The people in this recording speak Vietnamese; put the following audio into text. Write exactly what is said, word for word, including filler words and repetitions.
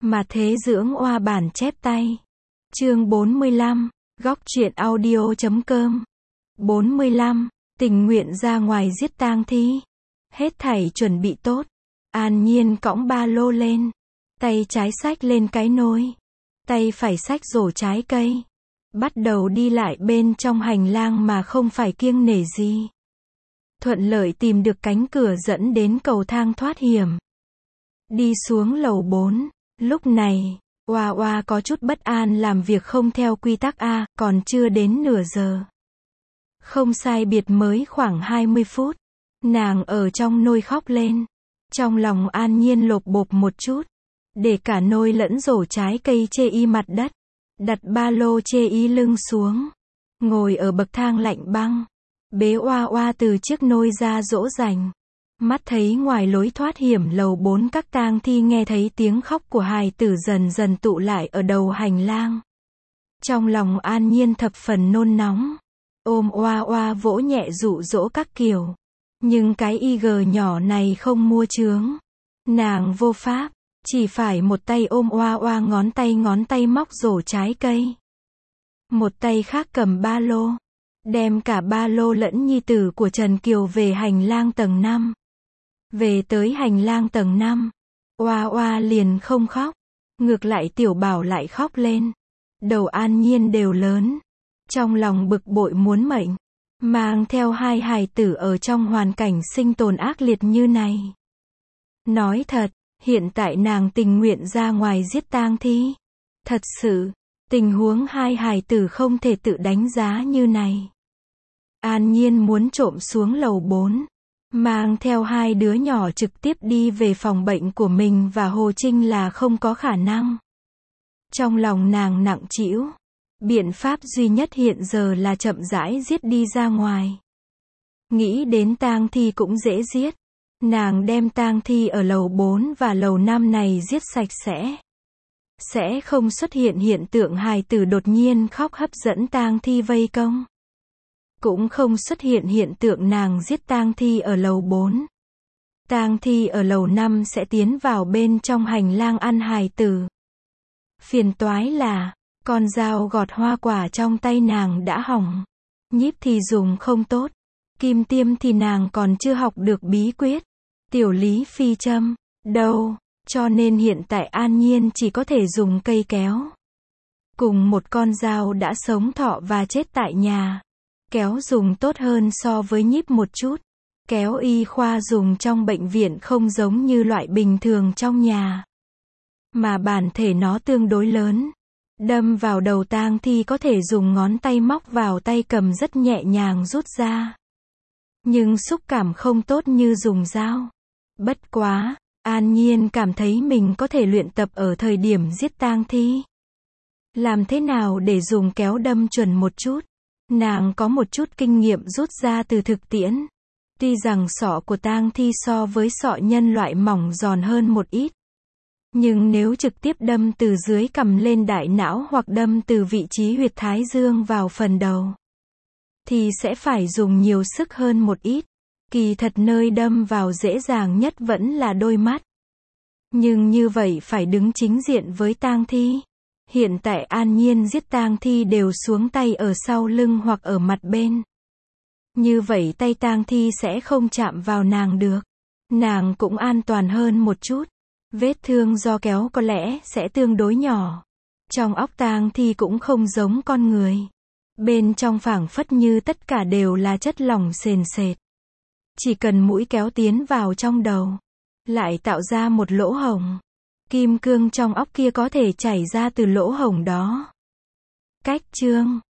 Mà thế dưỡng oa bản chép tay. Chương bốn mươi lăm, góc truyện audio chấm com. bốn mươi lăm, tình nguyện ra ngoài giết tang thi. Hết thảy chuẩn bị tốt. An Nhiên cõng ba lô lên. Tay trái xách lên cái nôi. Tay phải xách rổ trái cây. Bắt đầu đi lại bên trong hành lang mà không phải kiêng nể gì. Thuận lợi tìm được cánh cửa dẫn đến cầu thang thoát hiểm. Đi xuống lầu bốn. Lúc này, Oa Oa có chút bất an làm việc không theo quy tắc A, còn chưa đến nửa giờ. Không sai biệt mới khoảng hai mươi phút. Nàng ở trong nôi khóc lên. Trong lòng An Nhiên lộp bộp một chút. Để cả nôi lẫn rổ trái cây chê y mặt đất. Đặt ba lô chê y lưng xuống. Ngồi ở bậc thang lạnh băng. Bế Oa Oa từ chiếc nôi ra dỗ dành. Mắt thấy ngoài lối thoát hiểm lầu bốn các tang thi nghe thấy tiếng khóc của hài tử dần dần tụ lại ở đầu hành lang. Trong lòng An Nhiên thập phần nôn nóng. Ôm Oa Oa vỗ nhẹ dụ dỗ các kiểu. Nhưng cái i giê nhỏ này không mua chướng. Nàng vô pháp, chỉ phải một tay ôm Oa Oa, ngón tay ngón tay móc rổ trái cây. Một tay khác cầm ba lô. Đem cả ba lô lẫn nhi tử của Trần Kiều về hành lang tầng năm. Về tới hành lang tầng năm, Oa Oa liền không khóc. Ngược lại Tiểu Bảo lại khóc lên. Đầu An Nhiên đều lớn. Trong lòng bực bội muốn mệnh. Mang theo hai hài tử ở trong hoàn cảnh sinh tồn ác liệt như này. Nói thật, hiện tại nàng tình nguyện ra ngoài giết tang thi. Thật sự, tình huống hai hài tử không thể tự đánh giá như này. An Nhiên muốn trộm xuống lầu bốn. Mang theo hai đứa nhỏ trực tiếp đi về phòng bệnh của mình và Hồ Trinh là không có khả năng. Trong lòng nàng nặng trĩu. Biện pháp duy nhất hiện giờ là chậm rãi giết đi ra ngoài. Nghĩ đến tang thi cũng dễ giết. Nàng đem tang thi ở lầu bốn và lầu năm này giết sạch sẽ. Sẽ không xuất hiện hiện tượng hài tử đột nhiên khóc hấp dẫn tang thi vây công. Cũng không xuất hiện hiện tượng nàng giết tang thi ở lầu bốn. Tang thi ở lầu năm sẽ tiến vào bên trong hành lang ăn hài tử. Phiền toái là, con dao gọt hoa quả trong tay nàng đã hỏng. Nhíp thì dùng không tốt. Kim tiêm thì nàng còn chưa học được bí quyết. Tiểu lý phi châm, đâu, cho nên hiện tại An Nhiên chỉ có thể dùng cây kéo. Cùng một con dao đã sống thọ và chết tại nhà. Kéo dùng tốt hơn so với nhíp một chút. Kéo y khoa dùng trong bệnh viện không giống như loại bình thường trong nhà. Mà bản thể nó tương đối lớn. Đâm vào đầu tang thi có thể dùng ngón tay móc vào tay cầm rất nhẹ nhàng rút ra. Nhưng xúc cảm không tốt như dùng dao. Bất quá, An Nhiên cảm thấy mình có thể luyện tập ở thời điểm giết tang thi. Làm thế nào để dùng kéo đâm chuẩn một chút? Nàng có một chút kinh nghiệm rút ra từ thực tiễn. Tuy rằng sọ của tang thi so với sọ nhân loại mỏng giòn hơn một ít. Nhưng nếu trực tiếp đâm từ dưới cằm lên đại não hoặc đâm từ vị trí huyệt thái dương vào phần đầu, thì sẽ phải dùng nhiều sức hơn một ít. Kỳ thật nơi đâm vào dễ dàng nhất vẫn là đôi mắt. Nhưng như vậy phải đứng chính diện với tang thi. Hiện tại An Nhiên giết tang thi đều xuống tay ở sau lưng hoặc ở mặt bên. Như vậy tay tang thi sẽ không chạm vào nàng được. Nàng cũng an toàn hơn một chút. Vết thương do kéo có lẽ sẽ tương đối nhỏ. Trong óc tang thi cũng không giống con người. Bên trong phảng phất như tất cả đều là chất lỏng sền sệt. Chỉ cần mũi kéo tiến vào trong đầu, lại tạo ra một lỗ hổng. Kim cương trong óc kia có thể chảy ra từ lỗ hổng đó. Cách chương